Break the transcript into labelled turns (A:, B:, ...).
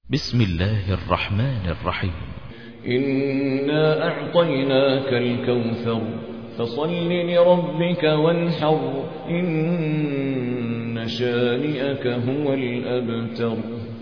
A: بسم الله الرحمن الرحيم.
B: إنا أعطيناك الكوثر فصل لربك وانحر إن شانئك هو الأبتر.